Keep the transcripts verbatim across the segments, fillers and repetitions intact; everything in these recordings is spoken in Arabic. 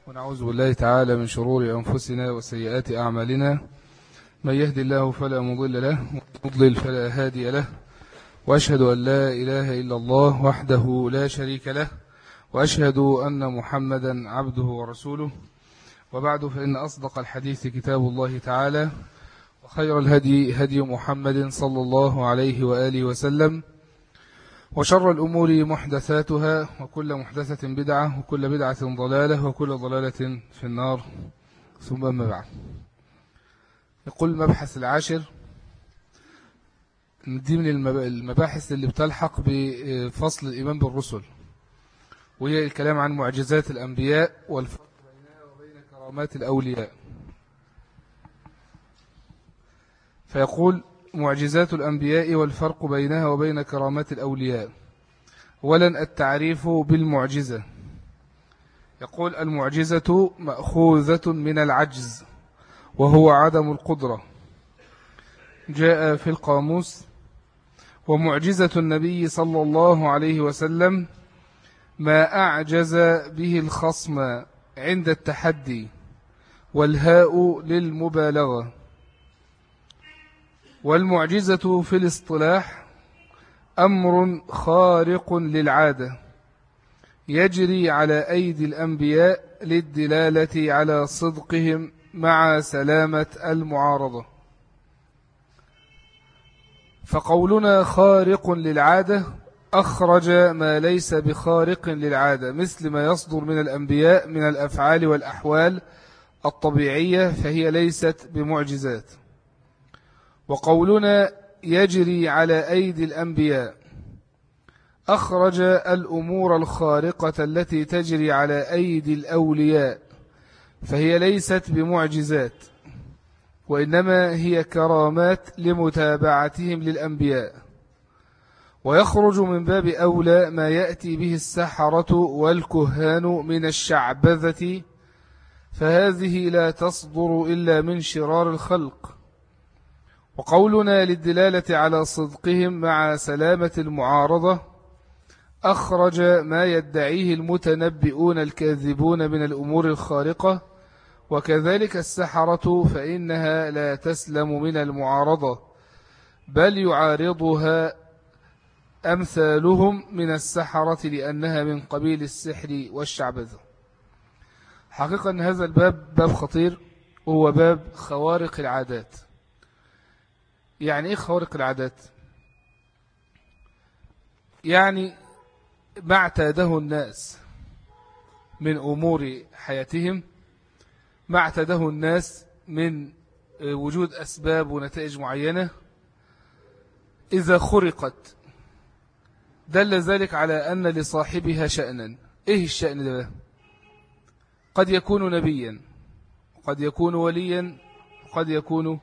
ونعوذ بالله تعالى من شرور أنفسنا وسيئات أعمالنا. من يهدي الله فلا مضل له ومن يضلل فلا هادي له، وأشهد أن لا إله إلا الله وحده لا شريك له، وأشهد أن محمدا عبده ورسوله. وبعد، فإن أصدق الحديث كتاب الله تعالى، وخير الهدي هدي محمد صلى الله عليه وآله وسلم، وشر الأمور محدثاتها، وكل محدثة بدعة، وكل بدعة ضلالة، وكل ضلالة في النار. ثم أما بعد، يقول المبحث العاشر، دي من المباحث اللي بتلحق بفصل الإيمان بالرسل، وهي الكلام عن معجزات الأنبياء والفرق بينها وبين كرامات الأولياء. فيقول: معجزات الأنبياء والفرق بينها وبين كرامات الأولياء. أولا، التعريف بالمعجزة. يقول: المعجزة مأخوذة من العجز، وهو عدم القدرة. جاء في القاموس: ومعجزة النبي صلى الله عليه وسلم ما أعجز به الخصم عند التحدي، والهاء للمبالغة. والمعجزة في الاصطلاح أمر خارق للعادة يجري على أيدي الأنبياء للدلالة على صدقهم مع سلامة المعارضة. فقولنا خارق للعادة أخرج ما ليس بخارق للعادة، مثل ما يصدر من الأنبياء من الأفعال والأحوال الطبيعية، فهي ليست بمعجزات. وقولنا يجري على أيدي الأنبياء أخرج الأمور الخارقة التي تجري على أيدي الأولياء، فهي ليست بمعجزات، وإنما هي كرامات لمتابعتهم للأنبياء. ويخرج من باب أولى ما يأتي به السحرة والكهان من الشعبذة، فهذه لا تصدر إلا من شرار الخلق. وقولنا للدلالة على صدقهم مع سلامة المعارضة أخرج ما يدعيه المتنبئون الكاذبون من الأمور الخارقة، وكذلك السحرة، فإنها لا تسلم من المعارضة، بل يعارضها أمثالهم من السحرة، لأنها من قبيل السحر والشعبذة. حقيقة أن هذا الباب باب خطير، وهو باب خوارق العادات. يعني إيه خوارق العادات؟ يعني ما اعتاده الناس من أمور حياتهم، ما اعتاده الناس من وجود أسباب ونتائج معينة، إذا خرقت دل ذلك على أن لصاحبها شأنا. إيه الشأن ده؟ قد يكون نبيا، قد يكون وليا، قد يكون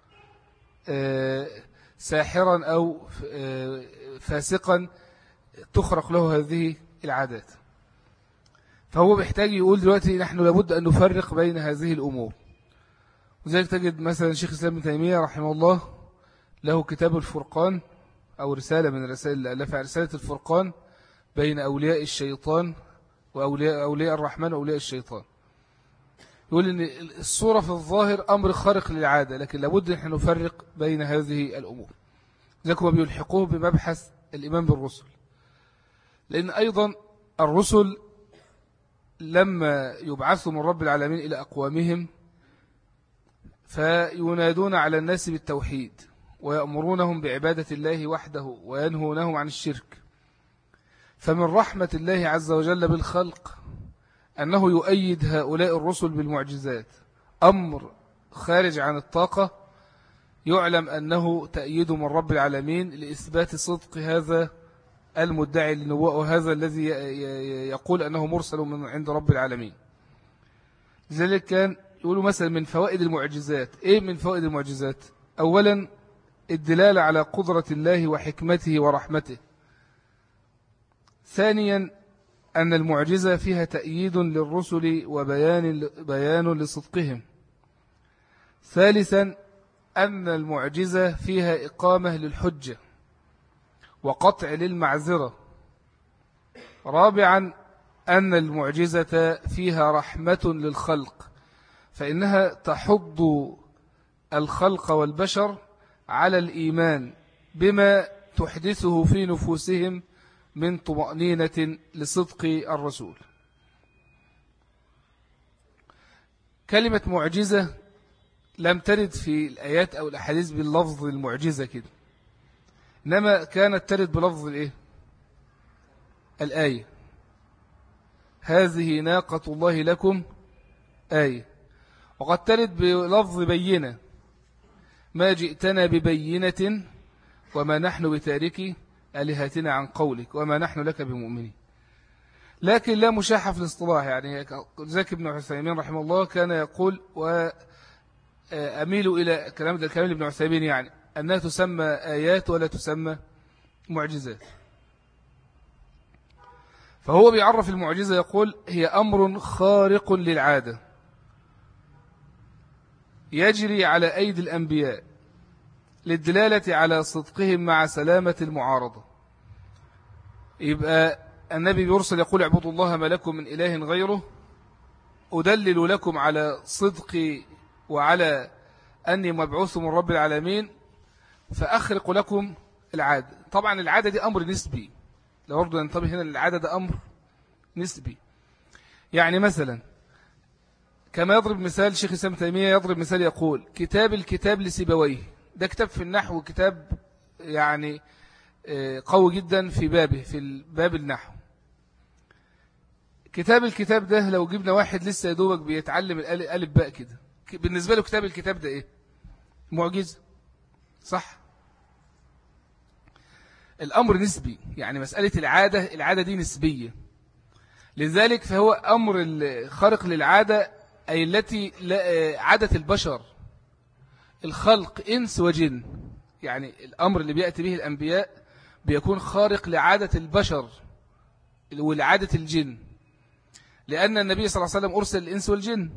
ساحرا أو فاسقا تخرق له هذه العادات. فهو بيحتاج يقول دلوقتي نحن لابد أن نفرق بين هذه الأمور. وذلك تجد مثلا شيخ الإسلام ابن تيمية رحمه الله له كتاب الفرقان، أو رسالة من الرسائل اللي ألفها، رسالة الفرقان بين أولياء الشيطان وأولياء أولياء الرحمن وأولياء الشيطان. يقول إن الصورة في الظاهر أمر خارق للعادة، لكن لابد نحن نفرق بين هذه الأمور. ذلك ما بيلحقوه بمبحث الإيمان بالرسل، لأن أيضا الرسل لما يبعثوا من رب العالمين إلى أقوامهم فينادون على الناس بالتوحيد، ويأمرونهم بعبادة الله وحده، وينهونهم عن الشرك. فمن رحمة الله عز وجل بالخلق أنه يؤيد هؤلاء الرسل بالمعجزات، أمر خارج عن الطاقة، يعلم أنه تأييد من رب العالمين لإثبات صدق هذا المدعي للنبوة، وهذا الذي يقول أنه مرسل من عند رب العالمين. لذلك كان يقولوا مثلا من فوائد المعجزات. إيه من فوائد المعجزات؟ أولا، الدلالة على قدرة الله وحكمته ورحمته. ثانيا، أن المعجزة فيها تأييد للرسل وبيان بيان لصدقهم. ثالثا، أن المعجزة فيها إقامة للحجة وقطع للمعذرة. رابعا، أن المعجزة فيها رحمة للخلق، فإنها تحض الخلق والبشر على الإيمان بما تحدثه في نفوسهم من طمأنينة لصدق الرسول. كلمة معجزة لم ترد في الآيات أو الأحاديث باللفظ المعجزة كده، إنما كانت ترد بلفظ الإيه؟ الآية. هذه ناقة الله لكم آية. وقد ترد بلفظ بينة، ما جئتنا ببينة وما نحن بتاركي آلهتنا عن قولك وما نحن لك بمؤمنين. لكن لا مشاحة في الاصطلاح، يعني زكي بن عثيمين رحمه الله كان يقول، وأميل إلى كلام الكلام ابن عثيمين، يعني أنها تسمى آيات ولا تسمى معجزات. فهو بيعرف المعجزة يقول هي أمر خارق للعادة يجري على أيدي الأنبياء للدلالة على صدقهم مع سلامة المعارضة. يبقى النبي يرسل يقول اعبدوا الله ما لكم من إله غيره، أدلل لكم على صدقي وعلى أني مبعوث من رب العالمين، فأخرق لكم العادة. طبعا العادة دي أمر نسبي، لو برضو ننتبه هنا العادة ده أمر نسبي. يعني مثلا كما يضرب مثال شيخ الإسلام ابن تيمية، يضرب مثال يقول كتاب الكتاب لسيبويه، ده كتاب في النحو، كتاب يعني قوي جدا في بابه، في باب النحو. كتاب الكتاب ده لو جبنا واحد لسه يدوبك بيتعلم الألف باء كده، بالنسبة له كتاب الكتاب ده إيه؟ معجزة، صح؟ الأمر نسبي، يعني مسألة العادة، العادة دي نسبية، لذلك فهو أمر خارق للعادة، أي التي عادة البشر الخلق إنس وجن. يعني الأمر اللي بيأتي به الأنبياء بيكون خارق لعادة البشر والعادة الجن، لأن النبي صلى الله عليه وسلم أرسل الإنس والجن،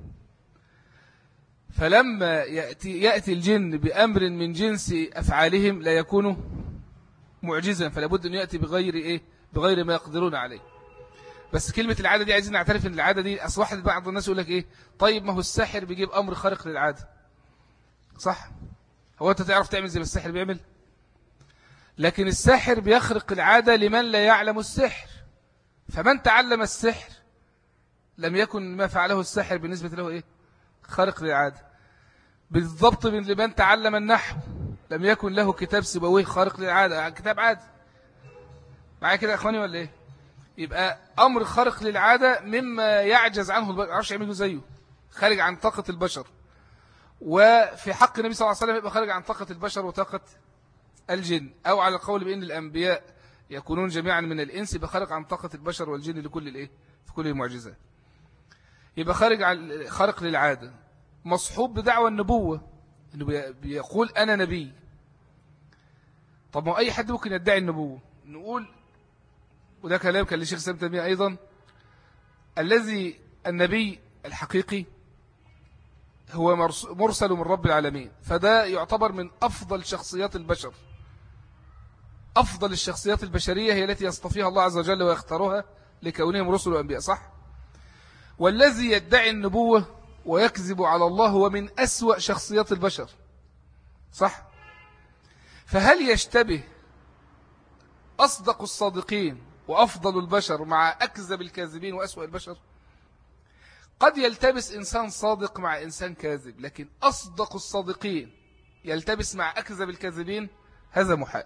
فلما يأتي, يأتي الجن بأمر من جنس أفعالهم لا يكون معجزا، فلا بد أن يأتي بغير إيه؟ بغير ما يقدرون عليه. بس كلمة العادة دي عايزين نعترف أن العادة دي أصبحت بعض الناس يقول لك إيه؟ طيب ما هو الساحر بيجيب أمر خارق للعادة، صح؟ هو أنت تعرف تعمل زي ما الساحر بيعمل؟ لكن الساحر بيخرق العادة لمن لا يعلم السحر، فمن تعلم السحر لم يكن ما فعله الساحر بالنسبة له إيه؟ خارق للعادة. بالضبط من لمن تعلم النحو لم يكن له كتاب سيبويه خارق للعادة، كتاب عادي. معايا كده يا أخواني ولا إيه؟ يبقى أمر خارق للعادة مما يعجز عنه البشر، ما يعرفش يعمله زيه، خارج عن طاقة البشر. وفي حق النبي صلى الله عليه وسلم يبقى خارج عن طاقة البشر وطاقة الجن، أو على القول بأن الأنبياء يكونون جميعا من الإنس، يبقى خارج عن طاقة البشر والجن لكل الإيه؟ في كل المعجزات. يبقى خارج عن خارق للعادة، مصحوب بدعوى النبوة، إنه بيقول أنا نبي. طب ما أي حد ممكن يدعي النبوة، نقول وده كلام كان للشيخ الإسلام ابن تيمية أيضا، الذي النبي الحقيقي هو مرسل من رب العالمين، فده يعتبر من أفضل شخصيات البشر. أفضل الشخصيات البشرية هي التي يصطفيها الله عز وجل ويختارها لكونهم رسل وأنبياء، صح؟ والذي يدعي النبوة ويكذب على الله هو من أسوأ شخصيات البشر، صح؟ فهل يشتبه أصدق الصادقين وأفضل البشر مع أكذب الكاذبين وأسوأ البشر؟ قد يلتبس إنسان صادق مع إنسان كاذب، لكن أصدق الصادقين يلتبس مع أكذب الكاذبين، هذا محال.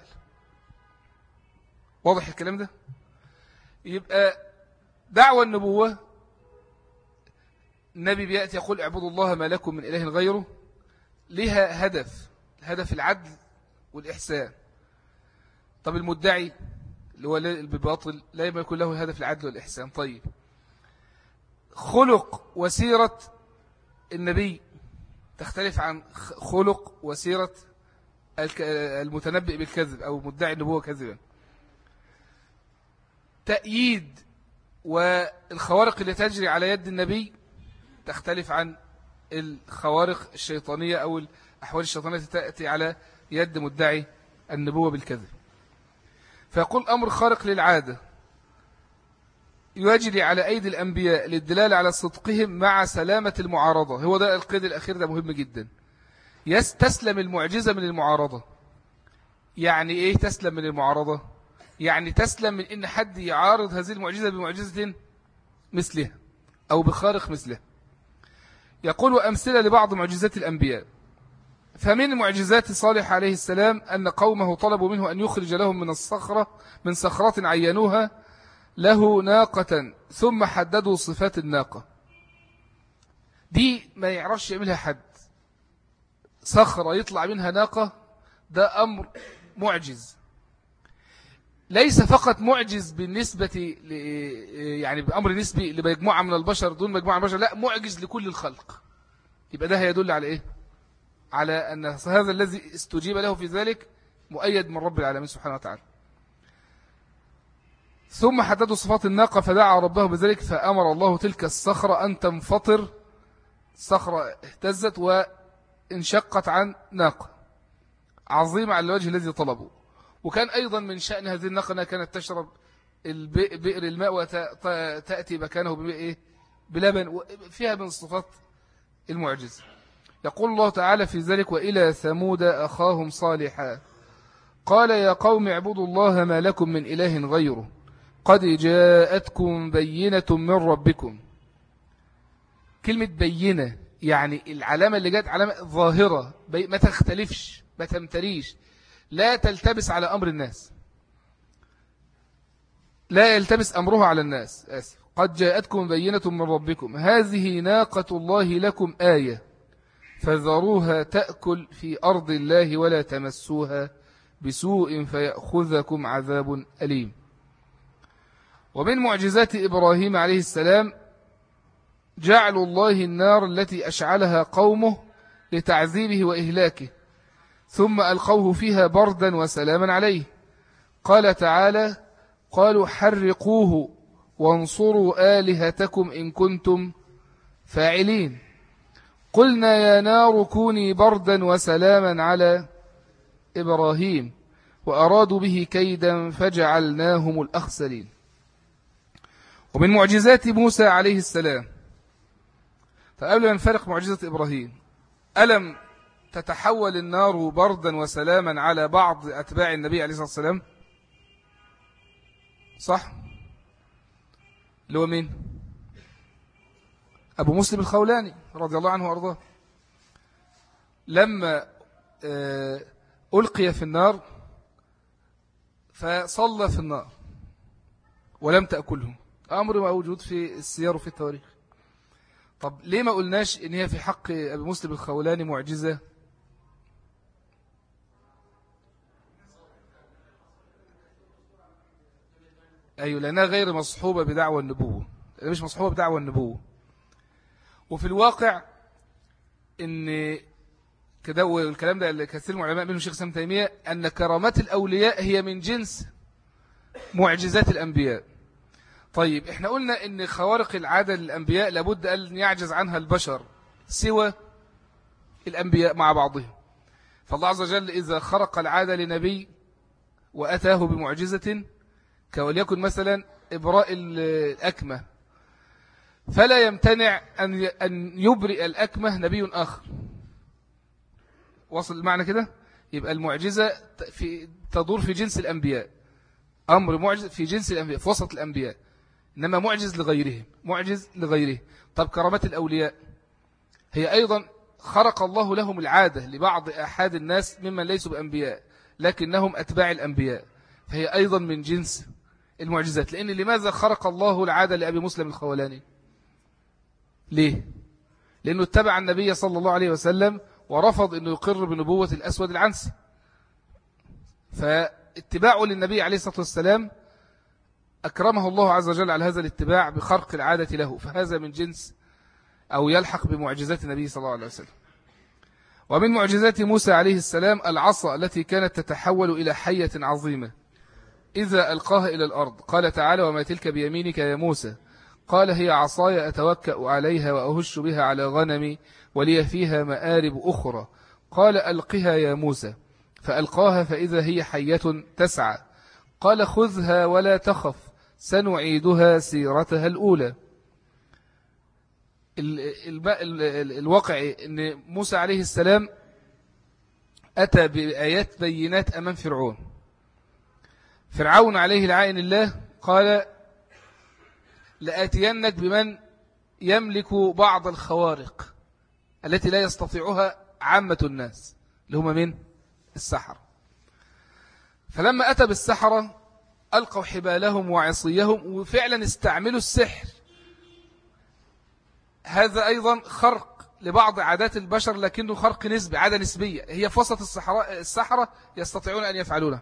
واضح الكلام ده؟ يبقى دعوة النبوة، النبي بيأتي يقول اعبدوا الله ما لكم من إله غيره، لها هدف، هدف العدل والإحسان. طب المدعي اللي هو الباطل لا يكون له هدف العدل والإحسان. طيب خلق وسيرة النبي تختلف عن خلق وسيرة المتنبئ بالكذب أو مدعي النبوة كذبا. تأييد والخوارق اللي تجري على يد النبي تختلف عن الخوارق الشيطانية أو الأحوال الشيطانية تأتي على يد مدعي النبوة بالكذب. فيقول أمر خارق للعادة يجري على أيدي الأنبياء للدلالة على صدقهم مع سلامة المعارضة. هو ده القيد الأخير، ده مهم جدا. يستسلم المعجزة من المعارضة. يعني إيه تسلم من المعارضة؟ يعني تسلم من إن حد يعارض هذه المعجزة بمعجزة مثلها أو بخارق مثله. يقول وأمثلة لبعض معجزات الأنبياء. فمن معجزات صالح عليه السلام أن قومه طلبوا منه أن يخرج لهم من الصخرة من صخرات عينوها له ناقة ثم حددوا صفات الناقة. دي ما يعرفش يعملها حد. صخرة يطلع منها ناقة، ده أمر معجز. ليس فقط معجز بالنسبة ل... يعني بأمر نسبي لمجموعة من البشر دون مجموعة من البشر، لا، معجز لكل الخلق. يبقى ده هيدل على إيه؟ على أن هذا الذي استجيب له في ذلك مؤيد من رب العالمين سبحانه وتعالى. ثم حددوا صفات الناقة فدعا ربه بذلك فأمر الله تلك الصخرة أن تنفطر. الصخرة اهتزت وانشقت عن ناقة عظيمة على الوجه الذي طلبوا. وكان أيضا من شأن هذه الناقة أنها كانت تشرب بئر الماء وتأتي مكانه بلبن، فيها من صفات المعجزة. يقول الله تعالى في ذلك وإلى ثمود أخاهم صالحا قال يا قوم اعبدوا الله ما لكم من إله غيره قد جاءتكم بينة من ربكم. كلمة بينة يعني العلامة اللي جاءت علامة ظاهرة، ما تختلفش، ما تمتريش، لا تلتبس على أمر الناس، لا يلتبس أمرها على الناس. آسف. قد جاءتكم بينة من ربكم هذه ناقة الله لكم آية فذروها تأكل في أرض الله ولا تمسوها بسوء فيأخذكم عذاب أليم. ومن معجزات إبراهيم عليه السلام جعل الله النار التي أشعلها قومه لتعذيبه وإهلاكه ثم ألقوه فيها بردا وسلاما عليه. قال تعالى قالوا حرقوه وانصروا آلهتكم إن كنتم فاعلين قلنا يا نار كوني بردا وسلاما على إبراهيم وأرادوا به كيدا فجعلناهم الأخسرين. ومن معجزات موسى عليه السلام، فقبل أن نفرق معجزة إبراهيم، ألم تتحول النار بردا وسلاما على بعض أتباع النبي عليه الصلاة والسلام؟ صح؟ اللي هو مين؟ أبو مسلم الخولاني رضي الله عنه وأرضاه، لما ألقي في النار فصلى في النار ولم تأكله، أمر موجود في السير وفي التواريخ. طب ليه ما قلناش إن هي في حق أبي مسلم الخولاني معجزة؟ أيوة، لأنها غير مصحوبة بدعوى النبوة، مش مصحوبة بدعوى النبوة. وفي الواقع إن كده، والكلام ده كثير من العلماء منهم شيخ سام تيمية، أن كرامات الأولياء هي من جنس معجزات الأنبياء. طيب احنا قلنا ان خوارق العادة للأنبياء لابد أن يعجز عنها البشر سوى الأنبياء مع بعضهم. فالله عز وجل إذا خرق العادة لنبي وأتاه بمعجزة كوليكن مثلا إبراء الأكمة، فلا يمتنع أن يبرئ الأكمة نبي آخر. وصل المعنى كده؟ يبقى المعجزة في تدور في جنس الأنبياء، أمر معجز في جنس الأنبياء في وسط الأنبياء، إنما معجز لغيرهم، معجز لغيره. طب كرامات الأولياء هي أيضا خرق الله لهم العادة لبعض أحد الناس ممن ليسوا بأنبياء لكنهم أتباع الأنبياء، فهي أيضا من جنس المعجزات. لأن لماذا خرق الله العادة لأبي مسلم الخولاني؟ ليه؟ لأنه اتبع النبي صلى الله عليه وسلم ورفض أنه يقر بنبوة الأسود العنسي، فاتباعه للنبي عليه الصلاة والسلام أكرمه الله عز وجل على هذا الاتباع بخرق العادة له، فهذا من جنس أو يلحق بمعجزات النبي صلى الله عليه وسلم. ومن معجزات موسى عليه السلام العصا التي كانت تتحول إلى حية عظيمة إذا ألقاها إلى الأرض. قال تعالى وما تلك بيمينك يا موسى قال هي عصاي أتوكأ عليها وأهش بها على غنمي ولي فيها مآرب أخرى. قال ألقها يا موسى فألقاها فإذا هي حية تسعى. قال خذها ولا تخف سنعيدها سيرتها الأولى. الواقع أن موسى عليه السلام أتى بآيات بينات أمام فرعون. فرعون عليه لعائن الله قال لآتينك بمن يملك بعض الخوارق التي لا يستطيعها عامة الناس اللي هم من السحرة. فلما أتى بالسحرة ألقوا حبالهم وعصيهم وفعلا استعملوا السحر. هذا أيضا خرق لبعض عادات البشر، لكنه خرق نسبي، عادة نسبية هي في وسط السحرة يستطيعون أن يفعلونها.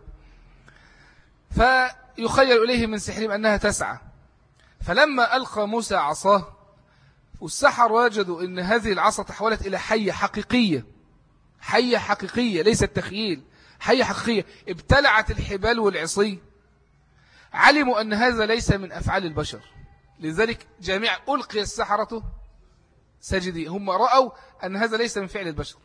فيخيل إليهم من سحرهم أنها تسعى. فلما ألقى موسى عصاه والسحر وجدوا أن هذه العصا تحولت إلى حية حقيقية، حية حقيقية ليست تخيل، حية حقيقية ابتلعت الحبال والعصي. علموا أن هذا ليس من أفعال البشر، لذلك جميع ألقي السحرة ساجدين. هم رأوا أن هذا ليس من فعل البشر.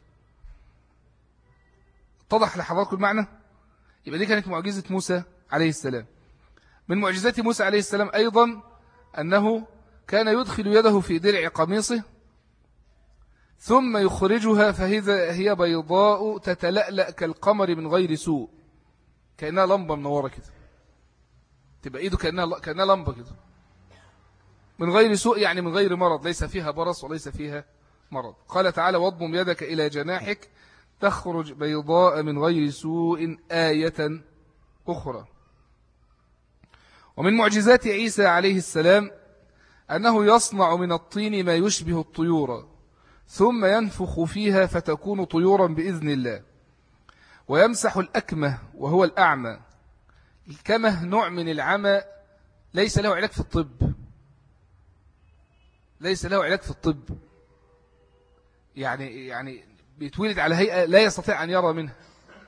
اتضح لحضراتكم المعنى؟ يبقى دي كانت معجزة موسى عليه السلام. من معجزات موسى عليه السلام أيضا أنه كان يدخل يده في درع قميصه ثم يخرجها فهذا هي بيضاء تتلألأ كالقمر من غير سوء، كأنها لمبة منورة كده، تبقى إيده كأنها, كأنها لمبة كده من غير سوء، يعني من غير مرض، ليس فيها برص وليس فيها مرض. قال تعالى واضمم يدك إلى جناحك تخرج بيضاء من غير سوء آية أخرى. ومن معجزات عيسى عليه السلام أنه يصنع من الطين ما يشبه الطيور ثم ينفخ فيها فتكون طيورا بإذن الله، ويمسح الأكمه وهو الأعمى. الكمه نوع من العمى ليس له علاج في الطب، ليس له علاج في الطب يعني يعني بيتولد على هيئة لا يستطيع أن يرى منها،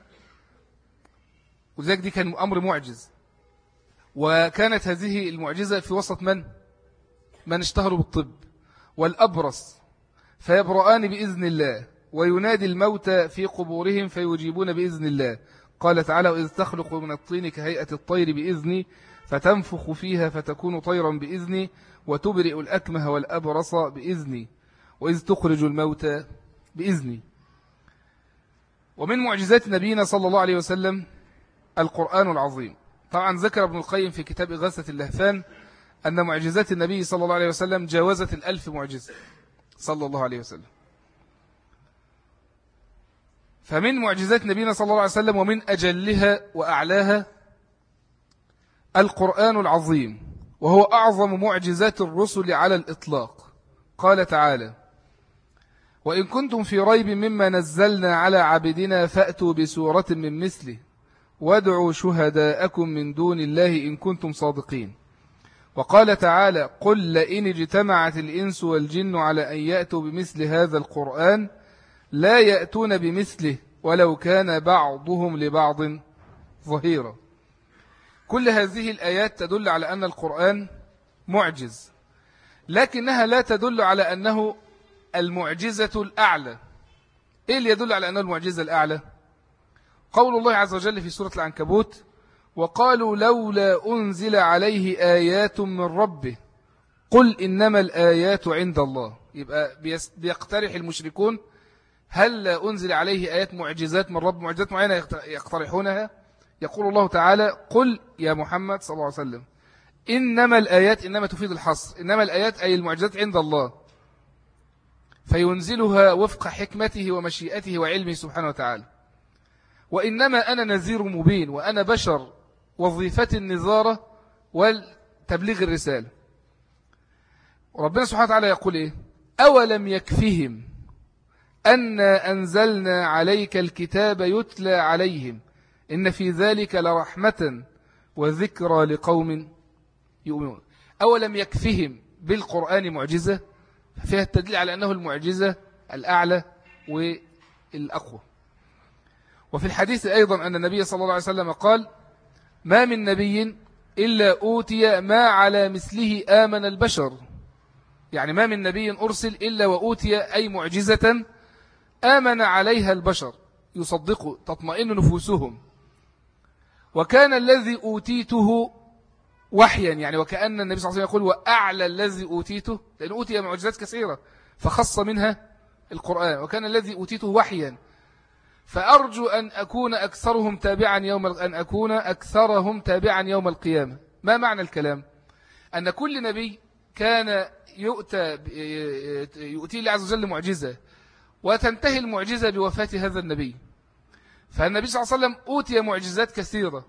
وذلك دي كان أمر معجز. وكانت هذه المعجزة في وسط من؟ من اشتهروا بالطب. والأبرص فيبرآن بإذن الله، وينادي الموتى في قبورهم فيجيبون بإذن الله. قال تعالى وإذ تخلق من الطين كهيئة الطير بإذني فتنفخ فيها فتكون طيرا بإذني وتبرئ الأكمه والأبرص بإذني وإذ تخرج الموتى بإذني. ومن معجزات نبينا صلى الله عليه وسلم القرآن العظيم. طبعا ذكر ابن القيم في كتاب إغاثة اللهفان أن معجزات النبي صلى الله عليه وسلم جاوزت الألف معجزة صلى الله عليه وسلم. فمن معجزات نبينا صلى الله عليه وسلم ومن أجلها وأعلاها القرآن العظيم، وهو أعظم معجزات الرسل على الإطلاق. قال تعالى وإن كنتم في ريب مما نزلنا على عبدنا فأتوا بسورة من مثله وادعوا شهداءكم من دون الله إن كنتم صادقين. وقال تعالى قل لئن اجتمعت الإنس والجن على أن يأتوا بمثل هذا القرآن لا يأتون بمثله ولو كان بعضهم لبعض ظهيرا. كل هذه الآيات تدل على أن القرآن معجز، لكنها لا تدل على أنه المعجزة الأعلى. إيه اللي يدل على أنه المعجزة الأعلى؟ قول الله عز وجل في سورة العنكبوت وقالوا لولا أنزل عليه آيات من ربه قل إنما الآيات عند الله. يبقى بيقترح المشركون هل أنزل عليه آيات معجزات من رب، معجزات معينة يقترحونها. يقول الله تعالى قل يا محمد صلى الله عليه وسلم إنما الآيات، إنما تفيد الحصر، إنما الآيات أي المعجزات عند الله فينزلها وفق حكمته ومشيئته وعلمه سبحانه وتعالى. وإنما أنا نذير مبين، وأنا بشر وظيفة النذارة والتبليغ الرسالة. ربنا سبحانه وتعالى يقول إيه أولم يكفهم أنا أنزلنا عليك الكتاب يتلى عليهم إن في ذلك لرحمة وذكرى لقوم يؤمنون. أولم يكفهم بالقرآن معجزة، فيها التدليل على أنه المعجزة الأعلى والأقوى. وفي الحديث أيضا أن النبي صلى الله عليه وسلم قال ما من نبي إلا أوتي ما على مثله آمن البشر. يعني ما من نبي أرسل إلا وأوتي أي معجزة آمن عليها البشر يصدقوا تطمئن نفوسهم. وكان الذي أوتيته وحيا، يعني وكأن النبي صلى الله عليه وسلم يقول وأعلى الذي أوتيته، لأن أوتي معجزات كثيرة فخص منها القرآن، وكان الذي أوتيته وحيا. فأرجو أن أكون أكثرهم تابعا يوم أن أكون أكثرهم تابعا يوم القيامة. ما معنى الكلام؟ أن كل نبي كان يؤتى يؤتي الله عز وجل معجزة، وتنتهي المعجزة بوفاة هذا النبي. فالنبي صلى الله عليه وسلم أوتي معجزات كثيرة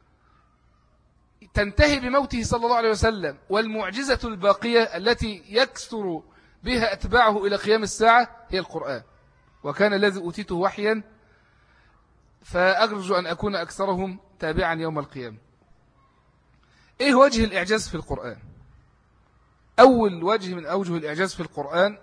تنتهي بموته صلى الله عليه وسلم، والمعجزة الباقية التي يكثر بها أتباعه إلى قيام الساعة هي القرآن. وكان الذي أوتيته وحيا، فأرجو أن أكون أكثرهم تابعا يوم القيامة. إيه وجه الإعجاز في القرآن؟ أول وجه من أوجه الإعجاز في القرآن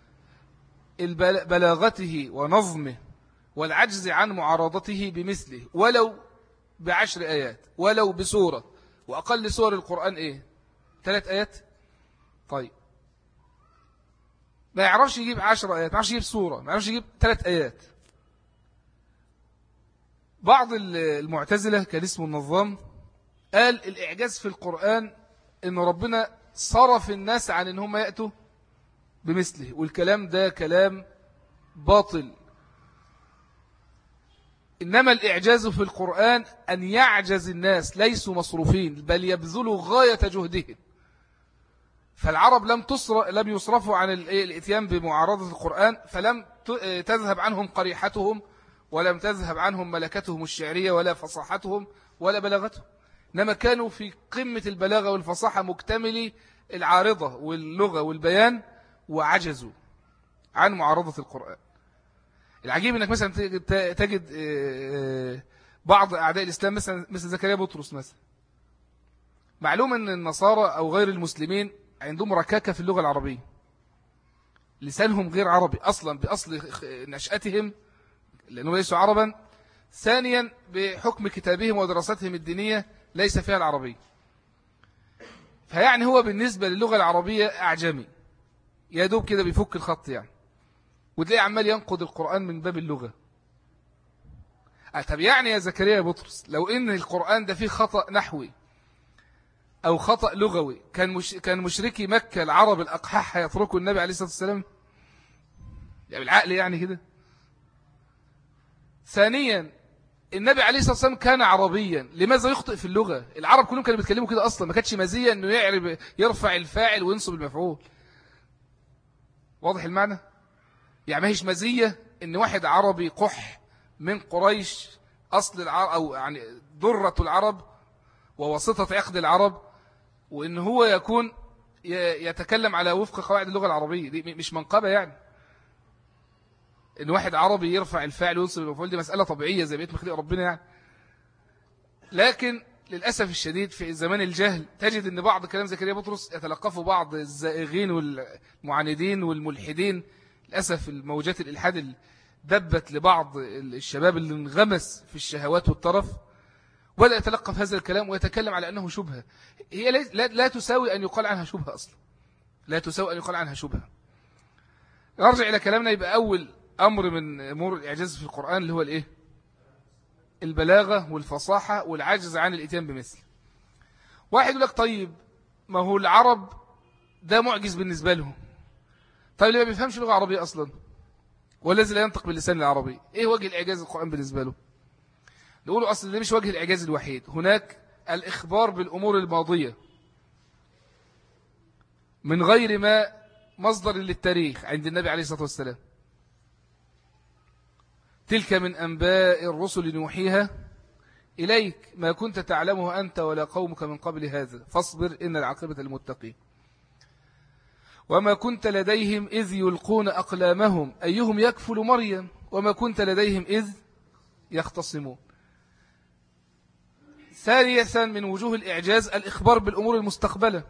بلاغته ونظمه والعجز عن معارضته بمثله، ولو بعشر آيات، ولو بسورة. وأقل سور القرآن إيه؟ ثلاث آيات. طيب ما يعرفش يجيب عشر آيات، ما يعرفش يجيب سورة، ما يعرفش يجيب ثلاث آيات. بعض المعتزلة كان اسمه النظام قال الإعجاز في القرآن إن ربنا صرف الناس عن إن هم يأتوا بمثله، والكلام ده كلام باطل. إنما الإعجاز في القرآن أن يعجز الناس، ليسوا مصروفين بل يبذلوا غاية جهدهم. فالعرب لم تصر لم يصرفوا عن الاتيان بمعارضة القرآن، فلم تذهب عنهم قريحتهم، ولم تذهب عنهم ملكتهم الشعرية ولا فصاحتهم ولا بلاغتهم، إنما كانوا في قمة البلاغة والفصاحة مكتملي العارضة واللغة والبيان، وعجزوا عن معارضة القرآن. العجيب انك مثلا تجد بعض اعداء الاسلام مثلا مثل زكريا بطرس مثلا. معلوم ان النصارى او غير المسلمين عندهم ركاكة في اللغة العربية، لسانهم غير عربي اصلا باصل نشأتهم لانهم ليسوا عربا. ثانيا بحكم كتابهم ودراستهم الدينية ليس فيها العربية، فيعني هو بالنسبة للغة العربية اعجمي يا دوب كده بيفك الخط يعني، وتلاقي عمال ينقض القرآن من باب اللغة. طب يعني يا زكريا بطرس لو ان القرآن ده فيه خطأ نحوي او خطأ لغوي، كان مش كان مشركي مكة العرب الاقحاح هيتركوا النبي عليه الصلاة والسلام؟ يعني بالعقل يعني كده. ثانيا النبي عليه الصلاة والسلام كان عربيا، لماذا يخطئ في اللغة؟ العرب كلهم كانوا بيتكلموا كده اصلا، ما كانتش مزية انه يعرب يرفع الفاعل وينصب المفعول. واضح المعنى؟ يعني ما هيش مزية ان واحد عربي قح من قريش اصل العرب او يعني ذرة العرب وواسطة عقد العرب، وان هو يكون يتكلم على وفق قواعد اللغة العربية. دي مش منقبة يعني ان واحد عربي يرفع الفاعل وينصب المفعول، دي مسألة طبيعية زي بقية مخلوق ربنا يعني. لكن للأسف الشديد في زمان الجهل تجد ان بعض كلام زكريا بطرس يتلقفوا بعض الزائغين والمعاندين والملحدين. للأسف الموجات الإلحاد دبت لبعض الشباب اللي انغمس في الشهوات والطرف، ولا يتلقف هذا الكلام ويتكلم على أنه شبهة. هي لا, لا تساوي أن يقال عنها شبهة أصلا، لا تساوي أن يقال عنها شبهة. نرجع إلى كلامنا. يبقى أول أمر من أمور الإعجاز في القرآن اللي هو الإيه؟ البلاغة والفصاحة والعجز عن الإتيان بمثل. واحد يقول لك طيب ما هو العرب ده معجز بالنسبة لهم، طيب ليه ما بيفهمش لغة عربية أصلا والذي لا ينطق باللسان العربي؟ إيه وجه الإعجاز القرآن بالنسبة له؟ نقوله أصلا ده مش وجه الإعجاز الوحيد، هناك الإخبار بالأمور الماضية من غير ما مصدر للتاريخ عند النبي عليه الصلاة والسلام. تلك من أنباء الرسل نوحيها إليك ما كنت تعلمه أنت ولا قومك من قبل هذا فاصبر إن العاقبة للمتقين. وما كنت لديهم إذ يلقون أقلامهم أيهم يكفل مريم وما كنت لديهم إذ يختصمون. ثالثا من وجوه الإعجاز الإخبار بالأمور المستقبلة.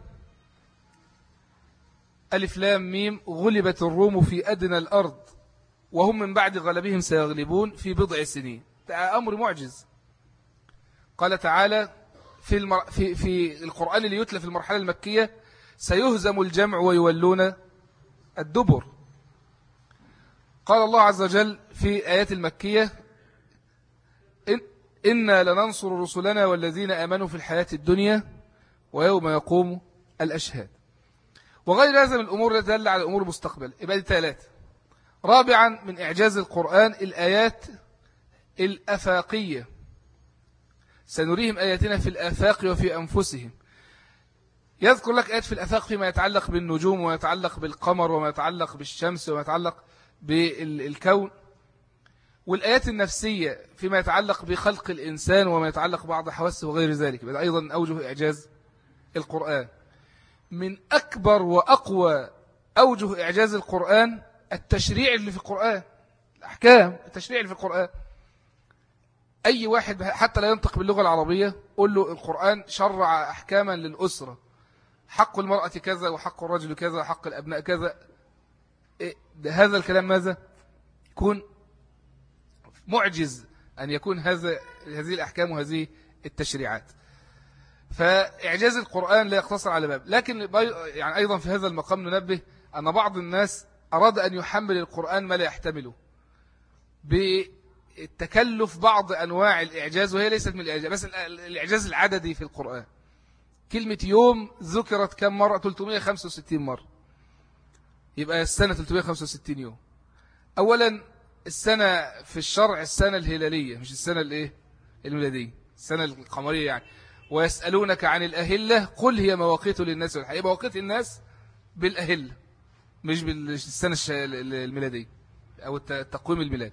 ألف لام ميم غلبت الروم في أدنى الأرض وهم من بعد غلبهم سيغلبون في بضع سنين. ده أمر معجز. قال تعالى في, المر... في, في القرآن اللي يتلى في المرحلة المكية سيهزم الجمع ويولون الدبر. قال الله عز وجل في آيات المكية إن إنا لننصر رسلنا والذين آمنوا في الحياة الدنيا ويوم يقوم الأشهاد، وغير هذا من الأمور التي تدل على أمور المستقبل. يبقى دي ثلاثة. رابعا من إعجاز القرآن الآيات الأفاقية، سنريهم آياتنا في الآفاق وفي أنفسهم. يذكر لك آيات في الآفاق فيما يتعلق بالنجوم وما يتعلق بالقمر وما يتعلق بالشمس وما يتعلق بالكون، والآيات النفسية فيما يتعلق بخلق الإنسان وما يتعلق بعض حواسه وغير ذلك. بل أيضا أوجه إعجاز القرآن. من أكبر وأقوى أوجه إعجاز القرآن التشريع اللي في القرآن، الأحكام، التشريع اللي في القرآن. أي واحد حتى لا ينطق باللغة العربية قل له القرآن شرع أحكاما للأسرة، حق المرأة كذا وحق الرجل كذا وحق الأبناء كذا. إيه هذا الكلام ماذا؟ يكون معجز أن يكون هذا هذه الأحكام وهذه التشريعات. فإعجاز القرآن لا يقتصر على باب. لكن يعني أيضا في هذا المقام ننبه أن بعض الناس أراد أن يحمل القرآن ما لا يحتمله بالتكلف بعض أنواع الإعجاز، وهي ليست من الإعجاز، بس الإعجاز العددي في القرآن. كلمة يوم ذكرت كم مرة؟ ثلاثمائة وخمسة وستين مرة. يبقى السنة ثلاثمائة وخمسة وستين يوم. أولا السنة في الشرع السنة الهلالية، مش السنة الايه الميلادية، السنة القمرية يعني. ويسألونك عن الأهلة قل هي مواقيت للناس والحج. يبقى مواقيت الناس بالأهلة مش بالسنة الميلادية أو التقويم الميلادي.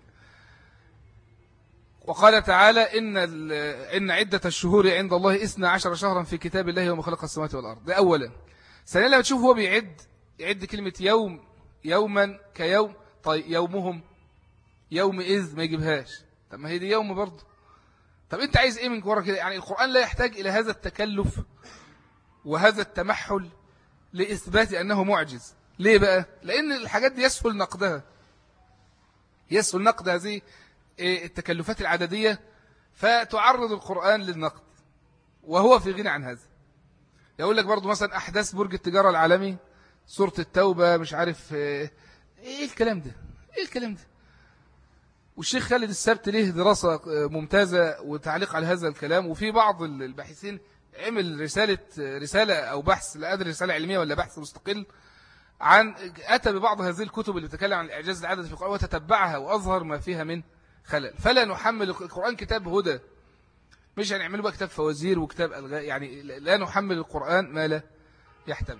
وقال تعالى إن إن عدة الشهور عند الله اثنا عشر شهرا في كتاب الله يوم خلق السماوات والأرض. ده أولا. ثانيا لما تشوف هو بيعد يعد كلمة يوم، يوما كيوم. طيب يومهم يوم إذ ما يجيبهاش. طب ما هي دي يوم برضه. طب أنت عايز إيه من ورا كده؟ يعني القرآن لا يحتاج إلى هذا التكلف وهذا التمحل لإثبات أنه معجز. ليه بقى؟ لأن الحاجات دي يسهل نقدها، يسهل نقد هذه التكلفات العددية، فتعرض القرآن للنقد وهو في غنى عن هذا. يقول لك برضو مثلا أحداث برج التجارة العالمي، سورة التوبة، مش عارف إيه الكلام ده، إيه الكلام ده. والشيخ خالد السبت له دراسة ممتازة وتعليق على هذا الكلام. وفي بعض الباحثين عمل رسالة رسالة أو بحث، لا أدري رسالة علمية ولا بحث مستقل، عن أتى ببعض هذه الكتب اللي تتكلم عن الإعجاز العددي في القرآن وتتبعها وأظهر ما فيها من خلل. فلا نحمل القرآن كتاب هدى، مش هنعمله بقى كتاب فوازير وكتاب ألغاء. يعني لا نحمل القرآن ما لا يحتمل.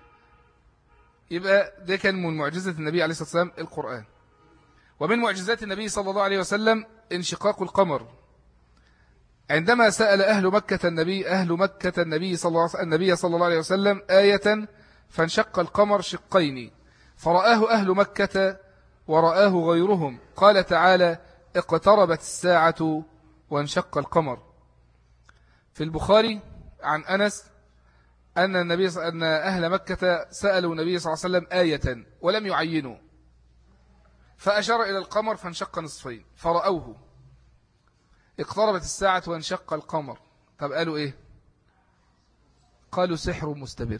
يبقى ده كان من معجزة النبي عليه الصلاة والسلام القرآن. ومن معجزات النبي صلى الله عليه وسلم انشقاق القمر. عندما سأل أهل مكة النبي أهل مكة النبي صلى الله عليه وسلم النبي صلى الله عليه وسلم آية فانشق القمر شقين فرآه أهل مكة ورآه غيرهم، قال تعالى اقتربت الساعة وانشق القمر. في البخاري عن أنس أن النبي أن أهل مكة سألوا النبي صلى الله عليه وسلم آية ولم يعينوا، فأشار إلى القمر فانشق نصفين فرأوه، اقتربت الساعة وانشق القمر. طب قالوا إيه؟ قالوا سحر مستمر.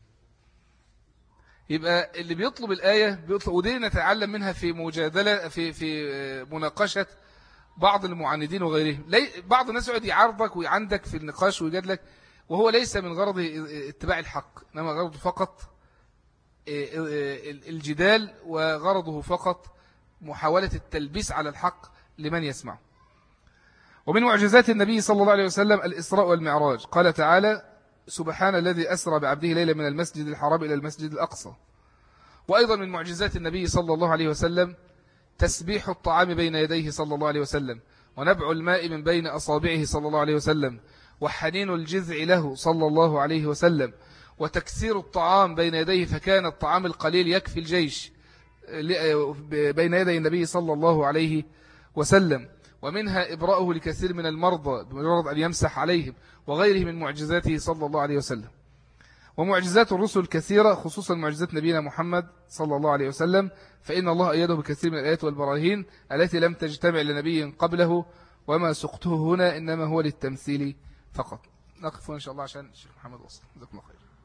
يبقى اللي بيطلب الآية بيطلب، ودي نتعلم منها في مجادلة في في مناقشة بعض المعاندين وغيرهم. بعض الناس يقعد يعارضك ويعندك في النقاش ويجادلك، وهو ليس من غرضه اتباع الحق، إنما غرضه فقط الجدال، وغرضه فقط محاولة التلبيس على الحق لمن يسمع. ومن معجزات النبي صلى الله عليه وسلم الإسراء والمعراج. قال تعالى سبحان الذي أسرى بعبده ليلة من المسجد الحرام إلى المسجد الأقصى. وأيضا من معجزات النبي صلى الله عليه وسلم تسبيح الطعام بين يديه صلى الله عليه وسلم، ونبع الماء من بين أصابعه صلى الله عليه وسلم، وحنين الجذع له صلى الله عليه وسلم، وتكسير الطعام بين يديه فكان الطعام القليل يكفي الجيش بين يدي النبي صلى الله عليه وسلم. ومنها إبراءه لكثير من المرضى بمجرد أن يمسح عليهم، وغيره من معجزاته صلى الله عليه وسلم. ومعجزات الرسل كثيرة، خصوصا معجزات نبينا محمد صلى الله عليه وسلم، فإن الله أيده بكثير من الآيات والبراهين التي لم تجتمع لنبي قبله، وما سقته هنا إنما هو للتمثيل فقط. نقف إن شاء الله عشان الشيخ محمد وصل. جزاكم الله خير.